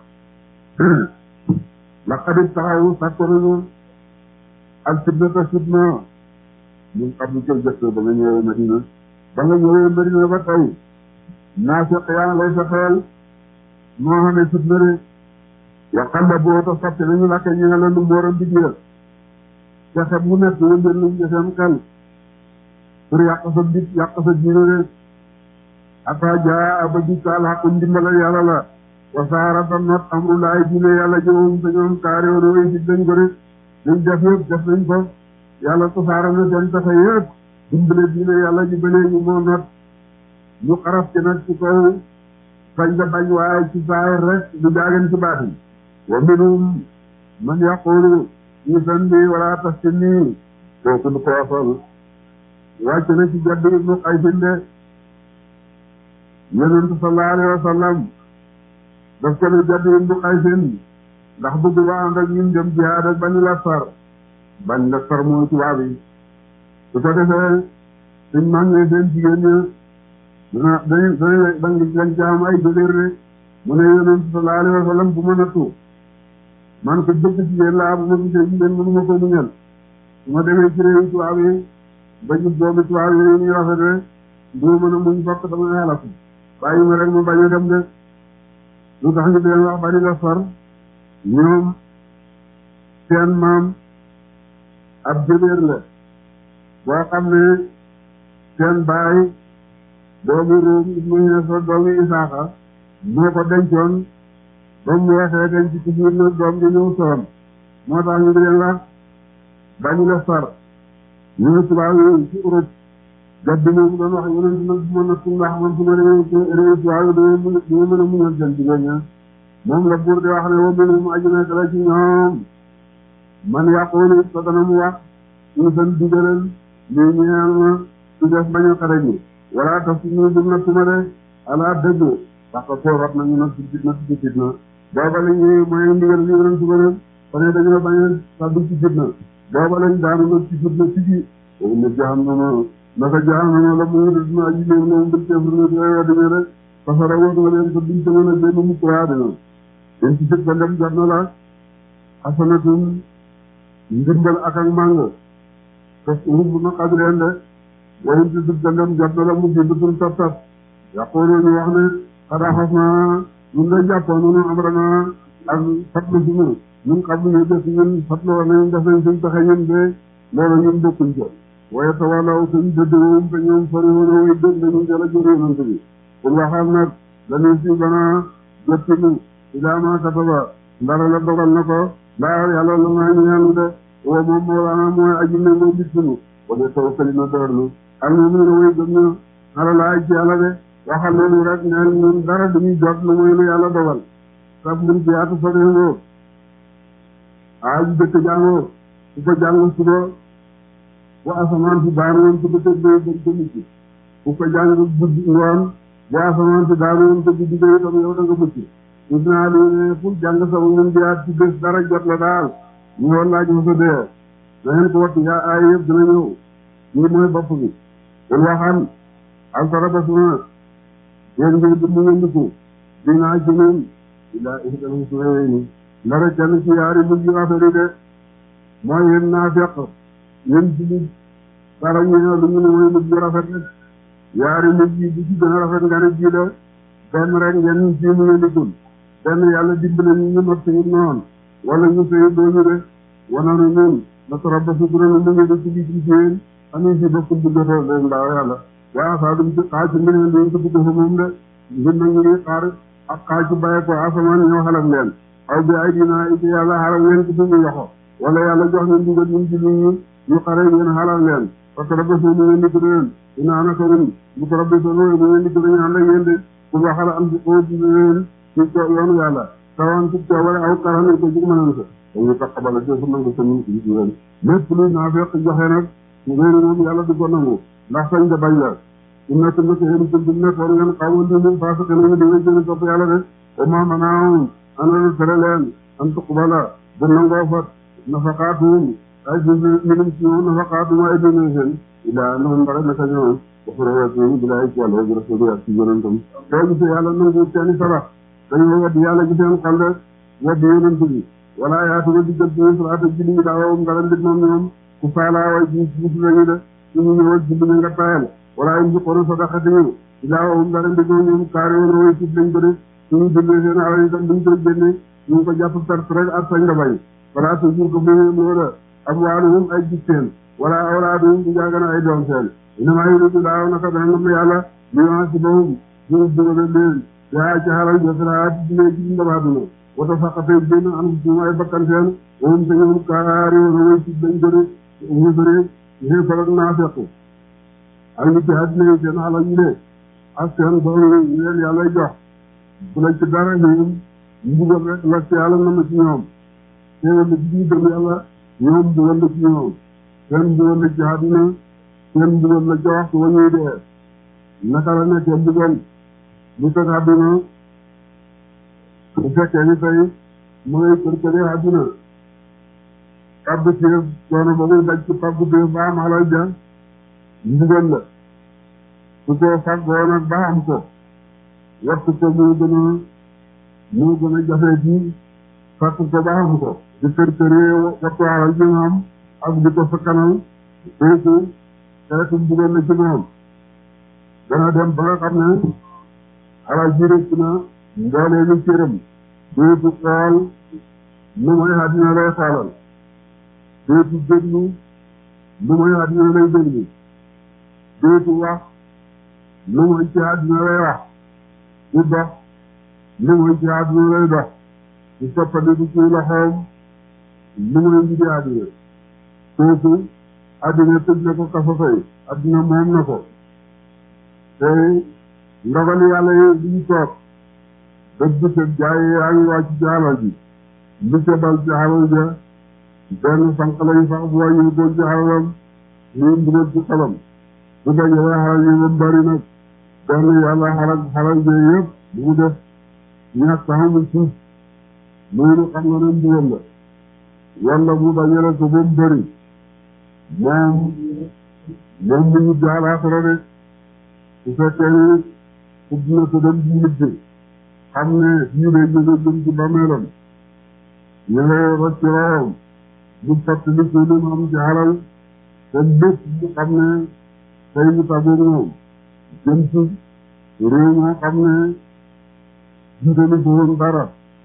laqad taxawu sàkko nañu ak fitnata fitna ñun xam ni koy jëkk ba nga ñëwee Madina ba nga ñëwee Madina ba tey naafiq yaa lay fexeel moo xam ne fitna de yaqal la boo ta soppi nañu lakke ñu ne la lu mbooram di jiyal fexe bu nekk wëndeel luñ ci seen xel pour yàq sa bit yàq sa diine de ata jaa ba dikkaal xaqu ndimbalal yàlla la wa saarata not amrulaay diine yàlla jëwum te ñoom kaari woon way dig dañ ko de dañ def yëpp def nañ ko yàlla tasaara na seen pexe yëpp dimbale diine yàlla ji ba léegi moo not ñu xaraf ci nag ci kaw bañ nga bañ waaye ci saayir rek du jaagen ci baatin wa minhum man yaqulu isan bi wala taftinni kooku du ko wasal wàcc na ci Jadd ibnu Qaysin de yonent sallallahu alayhi wa sallam daf ko ne Jadd ibnu Qaysin ndax bëgg ba ànd ak ñun dem jihaad ak bañu la sar bañ la sar mooy tubaab yi su ko defee suñ màngee seen jigéen ña dana dañ dañ dañ dañ ci am ay dëgër de mu ne yonent sallallahu alayhi wa sallam bu ma nattu man ko bëgg jigéen laa bu ma gisee jigéen mënu ma ko muñal su ma demee ci réew tubaab yi ba gis doomi tubaab yi ñuy rafet du ma mën a muñ fokk dama xelaku bàyyi ma rek ma bañ a dem de lu tax ñu di leen wax bani la sar ñoom seen maam ab jëbeer la boo xam ne seen baay doomi Ruum ibnu Hiisa doomi Isaaxa moo ko dencoon ba mu weexee denc ci biir nag doom di ñëw soon moo tax ñu di leen wax bani la sar ñu ne tubaab yi ci Europe Jadd moom doon wax yeneen nag bu ma nattu ndax man su ma demee ci réew tubaab yi dama mën dama mën a muñal seen jigéen ña moom la buur di wax ne wa minhum aji nekk la ci ñoom man yaqulu te dana mu wax ñu seen digalal lii ñeel ma su def bañ a xare ji wala taf si ñu dug na tuma de ala dëgg parce que foo rot nañu nag ci na ci fitna booba lañ ñëw mooy ndigal li ren suba nag kon dañoo bañ a saddu ci fitna booba lañ daanu nag ci fitna ci gi na jahannama naka jahannama la muy dina aji néew noom bën teefrna di ay waddime rek fasara woot nga leen ko duñ tëmën ak benn mukk waadina den ci fit ba dem jot na la xasanatun ndimbal ak ak màng parce que hub na xadreen de wayin ci sut ba dem jot na la musibatun tab tab yaqulu ñu wax ne xadaa xas naa ñun lay jàppoo noonu am rana ak fatlu si ñun ñun xam ne def ñun fatlu war nañ def nañ suñ pexe ñun de loolu ñun bokkuñ ko waaye tawalaw suñ dëddwoom te ñoom fari woon way dëg nañu jëla jëréenante bi pour waxal nag dañuy si bana jottinu ilaa ma kataba ndara la dogal na ko laa yàlla la naa ñu ñaanu de woo moom moolaana mooy aji ne moo bis sunu wala tawakkali na doorlu al moom ne way gëm na ala laay ci yàlla de waxal loolu rek neen ñun dara duñuy jot lu mooy lu yàlla dogal sab mun biyaatu sogeengoo aaju dëkk jàngoo ku ko jàng suba bu asamaan si daanu woon ci bëccëg day dañ ko mucc ku ko jàng guddi ngoon bu asamaan si daanu woon ci guddi day itam yow da nga mucc dinaa li ne pour jàng sab mun biyaat ci bés dara jot la daal ñu woon laaj ma sa dee na ngeen ko wattu yaa aay yëpp dina ñëw lii mooy bopp bi wala waxaan altarabasuna yéen ngeen di mu ngeen dinaa ci ñun ilaa ihdal husnayni ndara kenn ci yaari mujj yu rafet yi de mooy yéen naafeq yéen ci dara ñu ne lu ñu ne mooy mujj yu rafet rek yaari mujj yi bi ci gën a rafet nga ne jii de benn rek ngeen ci mu ngeen di dul benn yàlla dimbale ñu ñu not suñu noonu wala ñu sëy dooñu de wanoonu ñun natarabasu dina nu mu ngi di ci ci yéen anuñ si bokkul bu jotoo leen ndaaw yàlla waaye saa dum ci xaaj ci mbeneen dañ ko dugg fa moom de ngir na ngi ni xaar ak xaaj ci bàyyi ko asamaan ñoo xalam leen aw bi ay dina it yàlla xaral leen ci suñu yoxo wala yàlla jox leen digal ñun ci nit ñi ñu xare ngeen xalal leen parce que rabasu mu ngeen di ko leen dinaa naka rum bu ko rabbi so mu ngeen di ko ñu ànd ak yéen de bu waxala am ci ko ci leen ci yoonu yàlla tawan ci coobare aw karan ko jig mënan ko dañu taqabala jëfu nangu sa ñu ci leen lépp luy naa fekk joxe nag ngeen moom yàlla du ko nangu ndax sañ da bañ la su nekk nekk yéen kuntum nekkoon ngeen xamoon di min parce que nañu dangay jëne topp yàlla de o ma manaawum anana tere leen an tuqbala bu nangoo fat nafaqaatuhum ay minum ci ñoom nafaqaatuhum ay dina seen ila annahum bare naka ñoom waxurawatuhum bilaay ci yàlla bi rasuli ak ci yonentam soo gisee yàlla nangu seeni sarax dañoo weddi yàlla gi seen xel de weddi yonent bi wala yaatuna diggal ci salaata julli yi daawawum ngara mbit moom ñoom ku faalaa way ji gis lañu de suñu ñëwal julli nga tayal wala yum jiqoonu sadaqati ñu ilaawahum ngara mbit moom ñoom kaari woon way sib lañ ko de suñu jullee seen alal itam duñ koy génne ñu ngi ko jàpp perte rek ak sañ nga bay wala toujours ko fihim loola amwaaluhum ay gis seen wala awlaaduhum du jaagana ay doom seen inama yuridu laahu naka dana nam yàlla li yu'azzibahum ñu dugale leen yaa ci xalal jofiraat dine ci ndabaaduna wata faqatay génn an suñu ay bakkan seen woom te ñoom kaari woon way sib lañ ko de ñëfare ñëfar ak naafeq ak nit ci àddina yi seen xalal yi de ak seen doom yi leen yàlla jox bu la ci dara ñoom mbugal rek la ci yàlla na ma ci ñoom teewal la ci ñu gëm yàlla ñoom mbugal la ci ñoom seen mbugal la ci àddina seen mbugal la ci waxtu wa ñuy dee naka la nekkee mbugal lu teg àddina bu fekkee ni tey mu ngay kër këree àddina pabbu téef coono ba muy daj ci pabbu téef ba am xalal ja mbugal la su ko faggoo nag ba am ko wattu ko moo gën a moo gën a jafee ci fàtt ko ba am ko di kër këree wattu xalal ji nga am ak di ko sakkanal kooku xeetu mbugal la ci moom dana dem ba nga xam ne xalal ji rëcc na mboolee ni cëram dootu xool lu mooy àddina lay xoolal dootu déglu lu mooy àddina lay déglu dootu wax lu mooy ci àddina lay wax du dox lu mooy ci àddina lay dox du soppandi ci loxoom lu mooy mbiri àddina kooku àddina tëj na ko kaso fay àddina moom na ko te ndogali yàlla yi duñu toog dëgg bëccëg jaay yaa ngi wàcc ci alal ji lu ca dal ci alal ja benn sànq lañ sax bu wàññi ko ci alalam muy mbugal ci xolam bu dajalee xalal yi ba bari nag benn yàlla xalal xalal ja yëpp bu mu def ñàkk xamul suuf loolu xam nga ne mbugal la walla mu dajale ko ba mu bari moom moom mu ñu jaalaaxira de su fekkee ni ub na ko dem di mujj xam ne fii day jóge jëm ci bameelam ñu ngay rocc room bu fàttali ko li mu am ci xalal te lépp mu xam ne tey mu tàggoog moom jëm ci réew moo xam ne jiitalu ko woon dara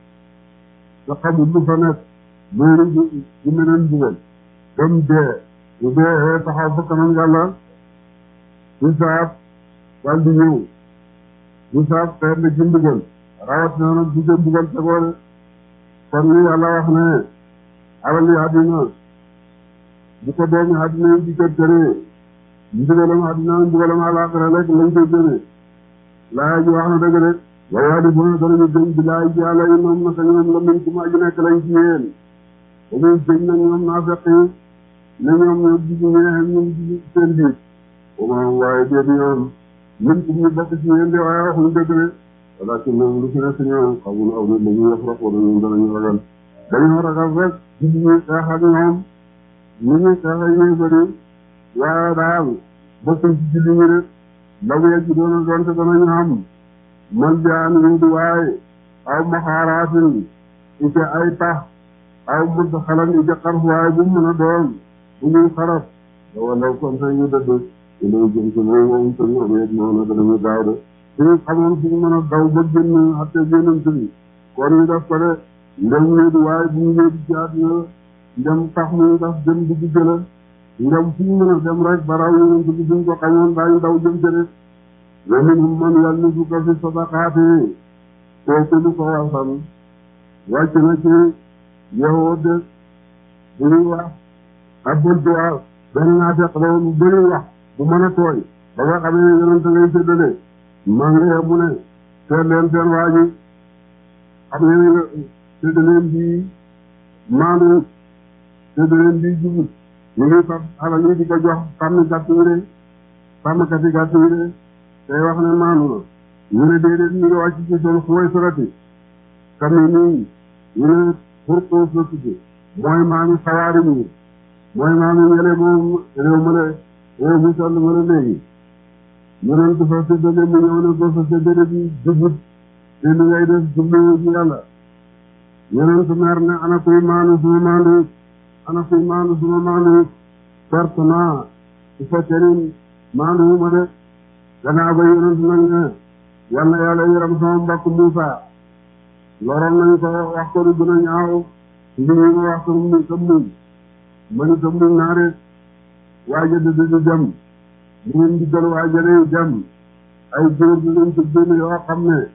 te xamul lu fa nekk loolu du meneen bugal dem dee bu dee taxaw fa kanam yàlla hisaab daal di ñëw hisaab xeet la ci mbugal rawat na nag bu jëm mbugal tegoole kon li yàlla wax ne alal yi àddina bu ko doomi àddina yi di kër këree mbugalam àddina mbugalam àllaaxira rek lañ koy génne laa ji wax na dëgg rek waaye di bon danañu gëm bilaay ci yàlla yi moom naka ñoom la min kuma aju nekk lañ ci yéen dañuy gëm na ñoom naa fekk ne ñoom ñoo digg ñeexem ñu digg seen biir oma waaye déet ñoom min kum ñu bokk ci yéen de waaye waxuñu dëgg de wala ci moom lu fi nekk ñoom xamun aw na dañuy yëf rek wala ñoom danañu ragal dañoo ragal rek digg ñuy xeex ak ñoom ni ñuy xeex ak ñuy bëri waaye daal bokkuñ ci julli ñi de law yegg doona doonte danañu am man jaan ñu di waaye aw maxaaraatin ite ay tax aw mud xalan ite xarf waaye bu mu mën a doon bu ñuy xaraf da walaw kon sa ñu dëdd ilay jëm ci loolu moom te ñu ameet noonu danañu gaaw de suñu xamoon suñu mën a daw ba génn xatte génnante bi kon ñu def ko de ndem ñu di waaye bu ñu ñëdi ci àddina ndem tax muy daf jëm digg jëla ndem fu ñu mën a dem rek baraw yonent bi suñ ko xamoon daañu daw jëm ca de wa minhum man yalmizuka fi sadaqaati kooku lu ko wasan wàcc na ci yahuud de bu ñuy wax abul duwaa benn naafeq la woon bu ñuy wax bu mën a tooy ba nga xamee ne yonent ngay séddale maa ngi mu ne seet leen seen waa ji xam ngeen ne séddaleen bi maanu séddaleen bi jubut ñu ngi fab alal yi di ko jox sàmm gàtt yi de sàmmkat yi gàtt yi de tey wax ne maanu na ñu ne déedéet ñu ngi wàcc ci seen xuway sorati kam ne nii ñu ne pour cause la tudd mooy maami sawaari ñi mooy maami ñele moom réew ma ne réew mi sell ma ne léegi ñeneen dafa séddale mu ñëw ne ko sa séddale bi jubut te li ngay def jublu ci yàlla ñeneen su mer ne ana kuy maanu suma maandu ana kuy maandu suma maandu perte naa su fekkee ni maandu ma de gannaaw ba yonent nag ne yal na yàlla yërëm sama mbokk Muusa loroon nañ ko wax ko lu gën a ñaaw ndi ñu ma wax ko mu tam muñ ma ni tam muñ naa de waaja di di dem mu ngeen diggal waaja day dem ay góor di leen tëddéen yoo xam ne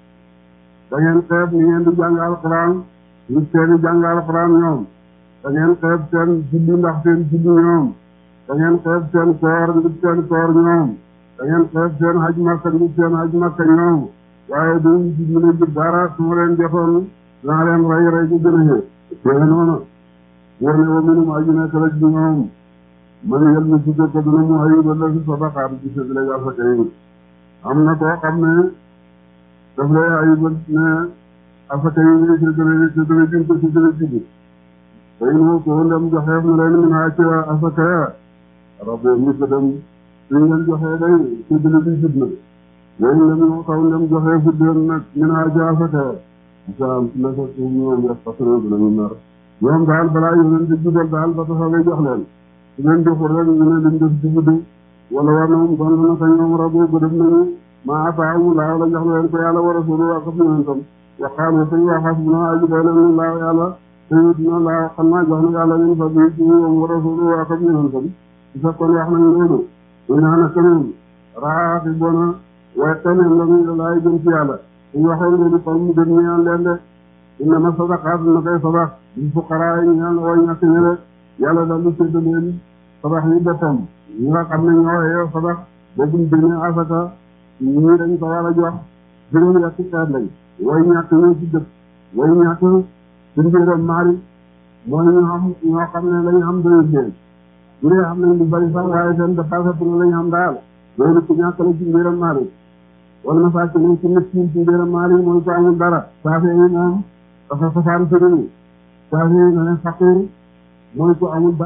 da ngeen xeeb ni ngeen di jàng alxuraan ñu seeni jàng alxuraan ñoom da ngeen xeeb seen julli ndax seen julli ñoom da ngeen xeeb seen koor ngir seen koor ñoom da ngeen xeeb seen haj makka ngir seen haj makka ñoom waaye duñ di mën a jël dara su ma leen jotoon naa leen rey rey ci gën a yee tee noonu wóor ne wa minum aju nekk la ci ñoom man yel mi si ko dina mu ayib la si sadaqaat ci séddale gaa sa kay am na koo xam ne daf lay ayibal ne asaka yi ngay séddale séddale bi ko séddale jibu tey noo ko ndem joxeef na leen min haa ci asaka ya rabo mi ko dem suñ leen joxee day séddale bi jub na yooyu ndem ñoo taw ndem joxee fuddeen nag min haa ci asaka ya isaam na ko suuf ñoom yes patron bi nañu nar ñoom daal balaa yoneen di jubal daal ba taxa ngay jox leen su leen joxul rek ñu ne liñ def ci guddi wala war na moom doon na ko ñoom rabo ko def nañu maa ataahu laaw la jox leen ko yàlla wa rasulu wa ko yonentam wa qaalu tay waa xasbunaa aji doy leen laaw yàlla tey dina laaw xam naa jox na yàlla ñun fa bi ci wa rasulu wa ko yonentam su fekkoon wax nañ loolu ñu naan ak ñoom raaxi bona waaye tamit la ñu laay gën ci yàlla suñu waxoon loolu kon mu gën ñaan leen de innama sadaqaat na koy sadax li fuqaraa yi ñaan way ñàkk ñi de yàlla daal di sédd leen sadax yi boppam ñi nga xam ne ñoo yeew sadax boobuñ génnee asaka ñii dañ ko war a jox juróom yetti xeet lañ way ñàkk ñoo ci dëkk way ñàkk ci mbiram maari mooy ñu xam ñoo xam ne lañu xam doyul leen bu dee xam nañ lu bari sax waaye seen dépassé pour lañu xam daal loolu ku ñàkk la ci mbiram maari wala na fàcc nañ ci miskin ci mbiram maari mooy ko amul dara saafe yi moom dafa safaan sëriñ saafe yi na ne faqir mooy ko amul